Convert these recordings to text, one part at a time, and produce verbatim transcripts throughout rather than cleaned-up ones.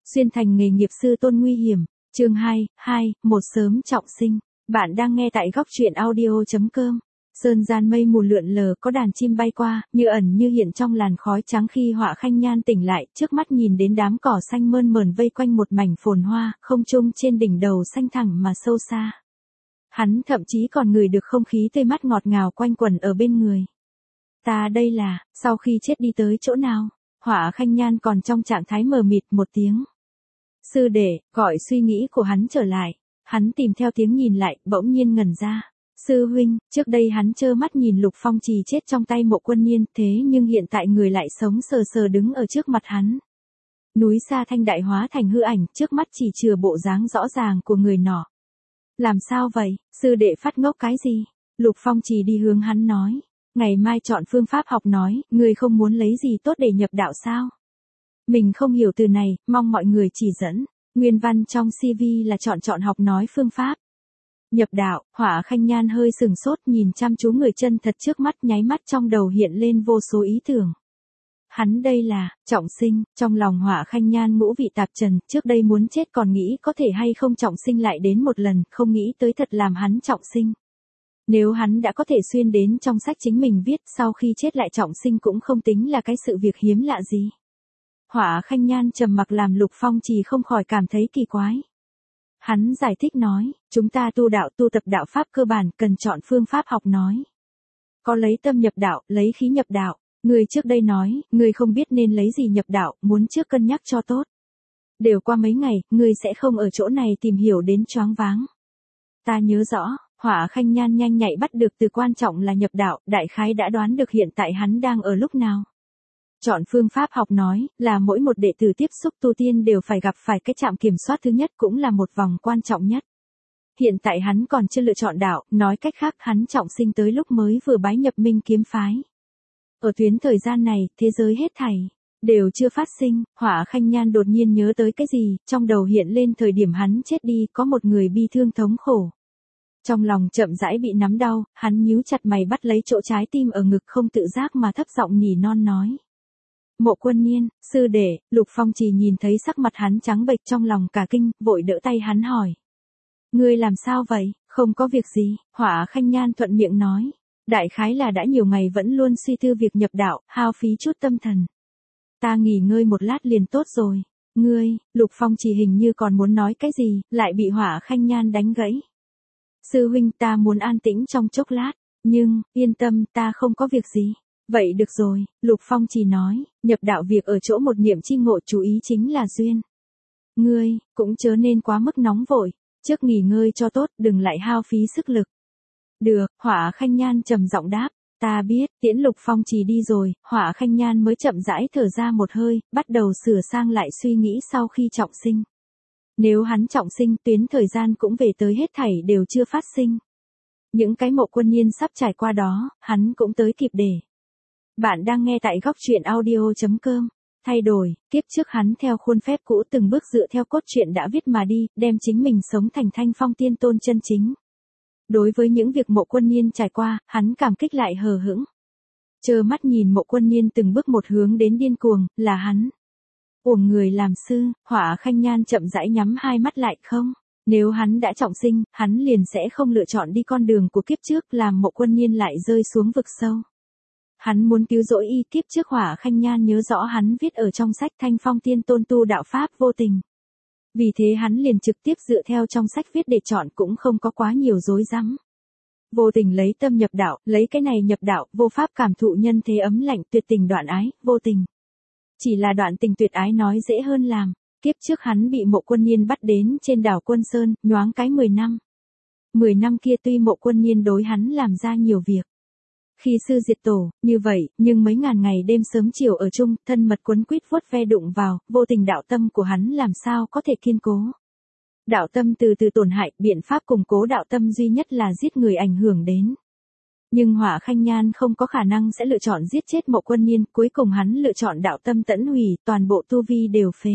Xuyên thành nghề nghiệp sư tôn nguy hiểm, chương hai, hai, một sớm trọng sinh. Bạn đang nghe tại góc truyện audio chấm com. Sơn gian mây mù lượn lờ, có đàn chim bay qua, như ẩn như hiện trong làn khói trắng khi Họa Khanh Nhan tỉnh lại, trước mắt nhìn đến đám cỏ xanh mơn mởn vây quanh một mảnh phồn hoa, không trung trên đỉnh đầu xanh thẳng mà sâu xa. Hắn thậm chí còn ngửi được không khí tươi mát ngọt ngào quanh quẩn ở bên người. Ta đây là, sau khi chết đi tới chỗ nào? Họa Khanh Nhan còn trong trạng thái mờ mịt một tiếng. Sư đệ, gọi suy nghĩ của hắn trở lại. Hắn tìm theo tiếng nhìn lại, bỗng nhiên ngẩn ra. Sư huynh, trước đây hắn trơ mắt nhìn Lục Phong Trì chết trong tay Mộ Quân Niên, thế nhưng hiện tại người lại sống sờ sờ đứng ở trước mặt hắn. Núi Sa Thanh đại hóa thành hư ảnh, trước mắt chỉ chừa bộ dáng rõ ràng của người nọ. Làm sao vậy, sư đệ phát ngốc cái gì? Lục Phong Trì đi hướng hắn nói. Ngày mai chọn phương pháp học nói, người không muốn lấy gì tốt để nhập đạo sao? Mình không hiểu từ này, mong mọi người chỉ dẫn. Nguyên văn trong xê vê là chọn chọn học nói phương pháp. Nhập đạo, Họa Khanh Nhan hơi sừng sốt nhìn chăm chú người chân thật trước mắt, nháy mắt trong đầu hiện lên vô số ý tưởng. Hắn đây là, trọng sinh, trong lòng Họa Khanh Nhan ngũ vị tạp trần, trước đây muốn chết còn nghĩ có thể hay không trọng sinh lại đến một lần, không nghĩ tới thật làm hắn trọng sinh. Nếu hắn đã có thể xuyên đến trong sách chính mình viết, sau khi chết lại trọng sinh cũng không tính là cái sự việc hiếm lạ gì. Họa Khanh Nhan trầm mặc làm Lục Phong Trì không khỏi cảm thấy kỳ quái. Hắn giải thích nói, chúng ta tu đạo tu tập đạo pháp cơ bản cần chọn phương pháp học nói. Có lấy tâm nhập đạo, lấy khí nhập đạo. Người trước đây nói, người không biết nên lấy gì nhập đạo, muốn trước cân nhắc cho tốt. Đều qua mấy ngày, người sẽ không ở chỗ này tìm hiểu đến choáng váng. Ta nhớ rõ, Họa Khanh Nhan nhanh nhạy bắt được từ quan trọng là nhập đạo, đại khái đã đoán được hiện tại hắn đang ở lúc nào. Chọn phương pháp học nói, là mỗi một đệ tử tiếp xúc tu tiên đều phải gặp phải cái trạm kiểm soát thứ nhất, cũng là một vòng quan trọng nhất. Hiện tại hắn còn chưa lựa chọn đạo, nói cách khác hắn trọng sinh tới lúc mới vừa bái nhập Minh Kiếm phái. Ở tuyến thời gian này, thế giới hết thảy đều chưa phát sinh. Họa Khanh Nhan đột nhiên nhớ tới cái gì, trong đầu hiện lên thời điểm hắn chết đi, có một người bi thương thống khổ. Trong lòng chậm rãi bị nắm đau, hắn nhíu chặt mày bắt lấy chỗ trái tim ở ngực, không tự giác mà thấp giọng nỉ non nói. Mộ Quân Niên, sư đệ. Lục Phong Trì nhìn thấy sắc mặt hắn trắng bệch, trong lòng cả kinh, vội đỡ tay hắn hỏi. Ngươi làm sao vậy? Không có việc gì, Họa Khanh Nhan thuận miệng nói. Đại khái là đã nhiều ngày vẫn luôn suy tư việc nhập đạo, hao phí chút tâm thần. Ta nghỉ ngơi một lát liền tốt rồi. Ngươi, Lục Phong Trì hình như còn muốn nói cái gì, lại bị Họa Khanh Nhan đánh gãy. Sư huynh, ta muốn an tĩnh trong chốc lát, nhưng, yên tâm, ta không có việc gì. Vậy được rồi, Lục Phong Trì nói, nhập đạo việc ở chỗ một niệm chi ngộ, chú ý chính là duyên. Ngươi, cũng chớ nên quá mức nóng vội, trước nghỉ ngơi cho tốt, đừng lại hao phí sức lực. Được, Họa Khanh Nhan trầm giọng đáp, ta biết. Tiễn Lục Phong Trì đi rồi, Họa Khanh Nhan mới chậm rãi thở ra một hơi, bắt đầu sửa sang lại suy nghĩ sau khi trọng sinh. Nếu hắn trọng sinh, tuyến thời gian cũng về tới hết thảy đều chưa phát sinh. Những cái Mộ Quân Niên sắp trải qua đó, hắn cũng tới kịp để. Bạn đang nghe tại góc truyện audio chấm com. Thay đổi, kiếp trước hắn theo khuôn phép cũ từng bước dựa theo cốt truyện đã viết mà đi, đem chính mình sống thành Thanh Phong tiên tôn chân chính. Đối với những việc Mộ Quân Niên trải qua, hắn cảm kích lại hờ hững. Trơ mắt nhìn Mộ Quân Niên từng bước một hướng đến điên cuồng, là hắn. Uổng người làm sư, Họa Khanh Nhan chậm rãi nhắm hai mắt lại. Không, nếu hắn đã trọng sinh, hắn liền sẽ không lựa chọn đi con đường của kiếp trước, làm Mộ Quân Niên lại rơi xuống vực sâu. Hắn muốn cứu rỗi y. Kiếp trước Họa Khanh Nhan nhớ rõ hắn viết ở trong sách Thanh Phong tiên tôn tu đạo pháp vô tình. Vì thế hắn liền trực tiếp dựa theo trong sách viết để chọn, cũng không có quá nhiều rối rắm. Vô tình lấy tâm nhập đạo, lấy cái này nhập đạo, vô pháp cảm thụ nhân thế ấm lạnh, tuyệt tình đoạn ái, vô tình. Chỉ là đoạn tình tuyệt ái nói dễ hơn làm. Kiếp trước hắn bị Mộ Quân Niên bắt đến trên đảo Quân Sơn, nhoáng cái mười năm. mười năm kia tuy Mộ Quân Niên đối hắn làm ra nhiều việc. Khi sư diệt tổ, như vậy, nhưng mấy ngàn ngày đêm sớm chiều ở chung, thân mật quấn quýt vuốt ve đụng vào, vô tình đạo tâm của hắn làm sao có thể kiên cố. Đạo tâm từ từ tổn hại, biện pháp củng cố đạo tâm duy nhất là giết người ảnh hưởng đến. Nhưng Họa Khanh Nhan không có khả năng sẽ lựa chọn giết chết Mộ Quân Niên, cuối cùng hắn lựa chọn đạo tâm tẫn hủy, toàn bộ tu vi đều phế.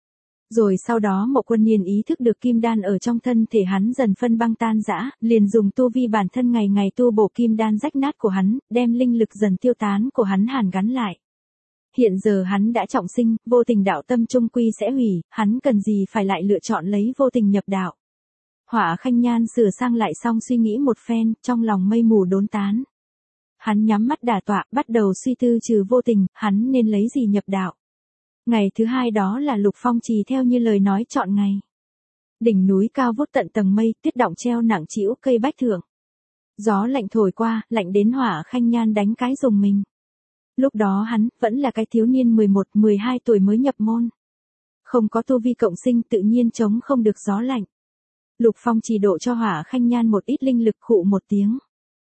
Rồi sau đó Mộ Quân Niên ý thức được kim đan ở trong thân thể hắn dần phân băng tan rã, liền dùng tu vi bản thân ngày ngày tu bổ kim đan rách nát của hắn, đem linh lực dần tiêu tán của hắn hàn gắn lại. Hiện giờ hắn đã trọng sinh, vô tình đạo tâm trung quy sẽ hủy, hắn cần gì phải lại lựa chọn lấy vô tình nhập đạo. Hỏa Khanh Nhan sửa sang lại xong suy nghĩ một phen, trong lòng mây mù đốn tán. Hắn nhắm mắt đả tọa, bắt đầu suy tư trừ vô tình, hắn nên lấy gì nhập đạo. Ngày thứ hai đó là Lục Phong Trì theo như lời nói chọn ngày. Đỉnh núi cao vút tận tầng mây, tuyết đọng treo nặng trĩu cây bách thượng. Gió lạnh thổi qua, lạnh đến Hỏa Khanh Nhan đánh cái rùng mình. Lúc đó hắn, vẫn là cái thiếu niên mười một mười hai tuổi mới nhập môn. Không có tu vi cộng sinh tự nhiên chống không được gió lạnh. Lục Phong Trì độ cho Hỏa Khanh Nhan một ít linh lực khụ một tiếng.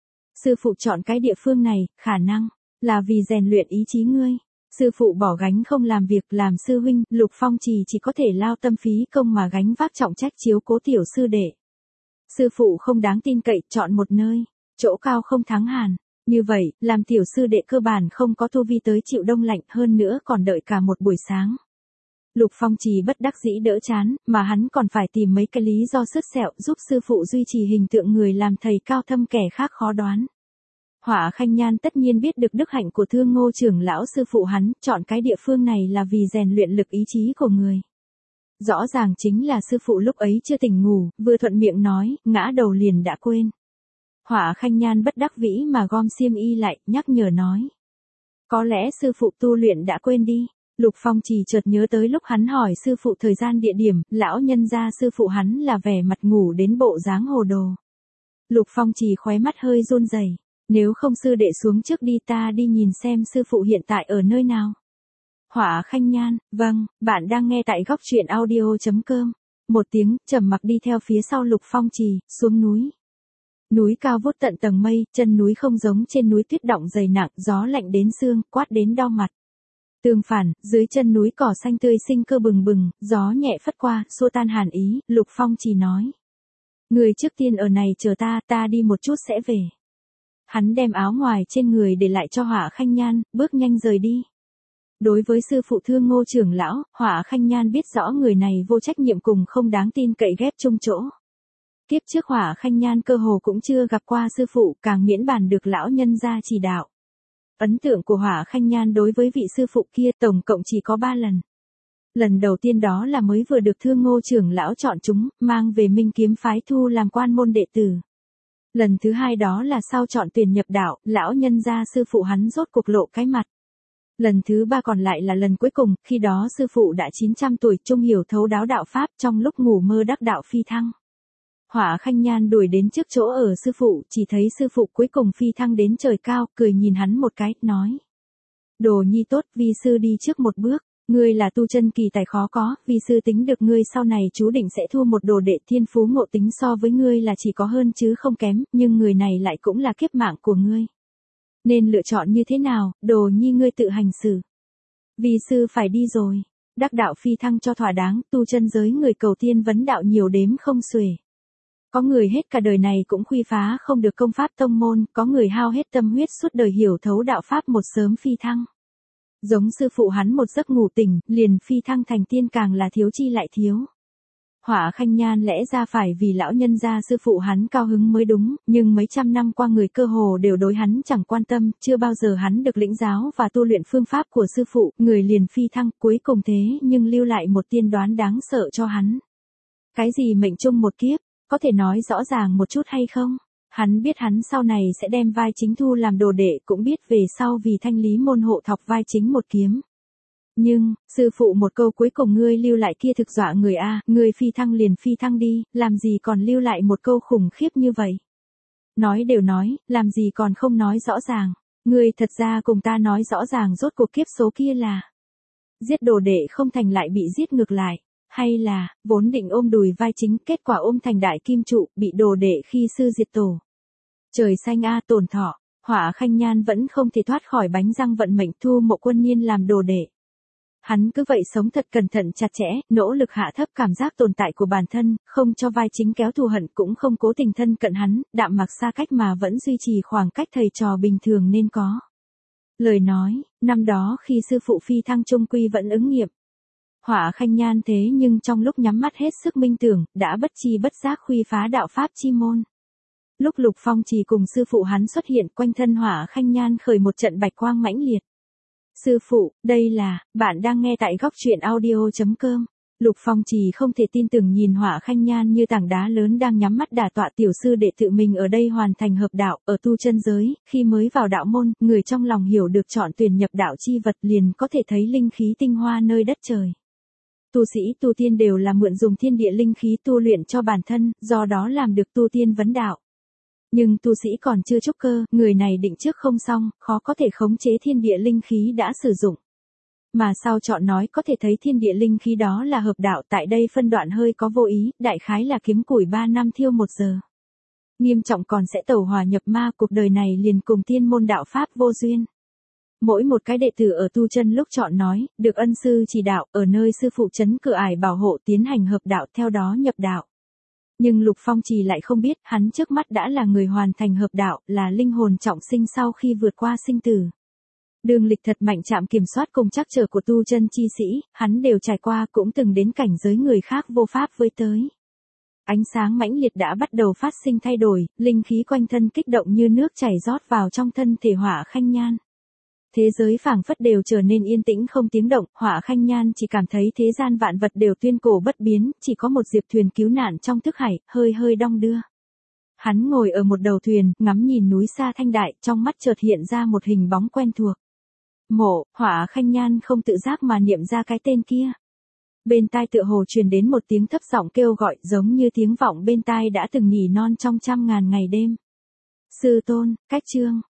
Sư phụ chọn cái địa phương này, khả năng, là vì rèn luyện ý chí ngươi. Sư phụ bỏ gánh không làm việc làm sư huynh, Lục Phong Trì chỉ có thể lao tâm phí công mà gánh vác trọng trách chiếu cố tiểu sư đệ. Sư phụ không đáng tin cậy, chọn một nơi, chỗ cao không thắng hàn. Như vậy, làm tiểu sư đệ cơ bản không có tu vi tới chịu đông lạnh hơn nữa còn đợi cả một buổi sáng. Lục Phong Trì bất đắc dĩ đỡ chán, mà hắn còn phải tìm mấy cái lý do sứt sẹo giúp sư phụ duy trì hình tượng người làm thầy cao thâm kẻ khác khó đoán. Hỏa Khanh Nhan tất nhiên biết được đức hạnh của Thương Ngô trưởng lão sư phụ hắn, chọn cái địa phương này là vì rèn luyện lực ý chí của người. Rõ ràng chính là sư phụ lúc ấy chưa tỉnh ngủ, vừa thuận miệng nói, ngã đầu liền đã quên. Hỏa Khanh Nhan bất đắc vĩ mà gom xiêm y lại, nhắc nhở nói. Có lẽ sư phụ tu luyện đã quên đi. Lục Phong Trì chợt nhớ tới lúc hắn hỏi sư phụ thời gian địa điểm, lão nhân gia sư phụ hắn là vẻ mặt ngủ đến bộ dáng hồ đồ. Lục Phong Trì khóe mắt hơi run rẩy. Nếu không sư đệ xuống trước đi ta đi nhìn xem sư phụ hiện tại ở nơi nào. Hỏa Khanh Nhan, vâng, bạn đang nghe tại góc truyện audio chấm com. Một tiếng, trầm mặc đi theo phía sau Lục Phong Trì, xuống núi. Núi cao vút tận tầng mây, chân núi không giống trên núi tuyết đọng dày nặng, gió lạnh đến xương, quát đến đau mặt. Tương phản, dưới chân núi cỏ xanh tươi sinh cơ bừng bừng, gió nhẹ phất qua, xua tan hàn ý, Lục Phong Trì nói. Người trước tiên ở này chờ ta, ta đi một chút sẽ về. Hắn đem áo ngoài trên người để lại cho Hỏa Khanh Nhan, bước nhanh rời đi. Đối với sư phụ Thương Ngô trưởng lão, Hỏa Khanh Nhan biết rõ người này vô trách nhiệm cùng không đáng tin cậy ghép chung chỗ. Kiếp trước Hỏa Khanh Nhan cơ hồ cũng chưa gặp qua sư phụ, càng miễn bàn được lão nhân gia chỉ đạo. Ấn tượng của Hỏa Khanh Nhan đối với vị sư phụ kia tổng cộng chỉ có ba lần. Lần đầu tiên đó là mới vừa được Thương Ngô trưởng lão chọn chúng, mang về Minh Kiếm phái thu làm quan môn đệ tử. Lần thứ hai đó là sau chọn tuyển nhập đạo, lão nhân gia sư phụ hắn rốt cuộc lộ cái mặt. Lần thứ ba còn lại là lần cuối cùng, khi đó sư phụ đã chín trăm tuổi, trung hiểu thấu đáo đạo pháp, trong lúc ngủ mơ đắc đạo phi thăng. Hỏa Khanh Nhan đuổi đến trước chỗ ở sư phụ, chỉ thấy sư phụ cuối cùng phi thăng đến trời cao, cười nhìn hắn một cái, nói. Đồ nhi tốt, vi sư đi trước một bước, ngươi là tu chân kỳ tài khó có, vi sư tính được ngươi sau này chú định sẽ thu một đồ đệ thiên phú ngộ tính so với ngươi là chỉ có hơn chứ không kém, nhưng người này lại cũng là kiếp mạng của ngươi. Nên lựa chọn như thế nào, đồ nhi ngươi tự hành xử. Vi sư phải đi rồi, đắc đạo phi thăng cho thỏa đáng, tu chân giới người cầu tiên vấn đạo nhiều đếm không xuể. Có người hết cả đời này cũng khuy phá không được công pháp tông môn, có người hao hết tâm huyết suốt đời hiểu thấu đạo pháp một sớm phi thăng. Giống sư phụ hắn một giấc ngủ tỉnh, liền phi thăng thành tiên càng là thiếu chi lại thiếu. Hỏa Khanh Nhan lẽ ra phải vì lão nhân gia sư phụ hắn cao hứng mới đúng, nhưng mấy trăm năm qua người cơ hồ đều đối hắn chẳng quan tâm, chưa bao giờ hắn được lĩnh giáo và tu luyện phương pháp của sư phụ, người liền phi thăng cuối cùng thế nhưng lưu lại một tiên đoán đáng sợ cho hắn. Cái gì mệnh chung một kiếp, có thể nói rõ ràng một chút hay không? Hắn biết hắn sau này sẽ đem vai chính thu làm đồ đệ, cũng biết về sau vì thanh lý môn hộ thọc vai chính một kiếm. Nhưng, sư phụ một câu cuối cùng ngươi lưu lại kia thực dọa người a, ngươi phi thăng liền phi thăng đi, làm gì còn lưu lại một câu khủng khiếp như vậy. Nói đều nói, làm gì còn không nói rõ ràng, ngươi thật ra cùng ta nói rõ ràng rốt cuộc kiếp số kia là. Giết đồ đệ không thành lại bị giết ngược lại, hay là, vốn định ôm đùi vai chính, kết quả ôm thành đại kim trụ, bị đồ đệ khi sư diệt tổ. Trời xanh a tổn thọ, Hỏa Khanh Nhan vẫn không thể thoát khỏi bánh răng vận mệnh thu Mộ Quân Niên làm đồ đệ. Hắn cứ vậy sống thật cẩn thận chặt chẽ, nỗ lực hạ thấp cảm giác tồn tại của bản thân, không cho vai chính kéo thù hận cũng không cố tình thân cận hắn, đạm mặc xa cách mà vẫn duy trì khoảng cách thầy trò bình thường nên có. Lời nói, năm đó khi sư phụ phi thăng trung quy vẫn ứng nghiệm. Hỏa Khanh Nhan thế nhưng trong lúc nhắm mắt hết sức minh tưởng, đã bất chi bất giác khuy phá đạo pháp chi môn. Lúc Lục Phong Trì cùng sư phụ hắn xuất hiện quanh thân Hỏa Khanh Nhan khởi một trận bạch quang mãnh liệt. Sư phụ, đây là, bạn đang nghe tại góc truyện audio.com. Lục Phong Trì không thể tin tưởng nhìn Hỏa Khanh Nhan như tảng đá lớn đang nhắm mắt đả tọa tiểu sư đệ tự mình ở đây hoàn thành hợp đạo, ở tu chân giới, khi mới vào đạo môn, người trong lòng hiểu được chọn tuyển nhập đạo chi vật liền có thể thấy linh khí tinh hoa nơi đất trời. Tu sĩ tu tiên đều là mượn dùng thiên địa linh khí tu luyện cho bản thân, do đó làm được tu tiên vấn đạo. Nhưng tu sĩ còn chưa trúc cơ, người này định trước không xong, khó có thể khống chế thiên địa linh khí đã sử dụng. Mà sau chọn nói có thể thấy thiên địa linh khí đó là hợp đạo, tại đây phân đoạn hơi có vô ý, đại khái là kiếm củi ba năm thiêu một giờ. Nghiêm trọng còn sẽ tẩu hỏa nhập ma, cuộc đời này liền cùng tiên môn đạo pháp vô duyên. Mỗi một cái đệ tử ở tu chân lúc chọn nói, được ân sư chỉ đạo, ở nơi sư phụ trấn cửa ải bảo hộ tiến hành hợp đạo, theo đó nhập đạo. Nhưng Lục Phong Trì lại không biết, hắn trước mắt đã là người hoàn thành hợp đạo, là linh hồn trọng sinh sau khi vượt qua sinh tử. Đường lịch thật mạnh chạm kiểm soát cùng trắc trở của tu chân chi sĩ, hắn đều trải qua, cũng từng đến cảnh giới người khác vô pháp với tới. Ánh sáng mãnh liệt đã bắt đầu phát sinh thay đổi, linh khí quanh thân kích động như nước chảy rót vào trong thân thể Hỏa Khanh Nhan. Thế giới phảng phất đều trở nên yên tĩnh không tiếng động, Hỏa Khanh Nhan chỉ cảm thấy thế gian vạn vật đều tuyên cổ bất biến, chỉ có một diệp thuyền cứu nạn trong thức hải, hơi hơi đong đưa. Hắn ngồi ở một đầu thuyền, ngắm nhìn núi xa thanh đại, trong mắt chợt hiện ra một hình bóng quen thuộc. Mộ, Hỏa Khanh Nhan không tự giác mà niệm ra cái tên kia. Bên tai tựa hồ truyền đến một tiếng thấp giọng kêu gọi, giống như tiếng vọng bên tai đã từng nhỉ non trong trăm ngàn ngày đêm. Sư tôn, cách chương,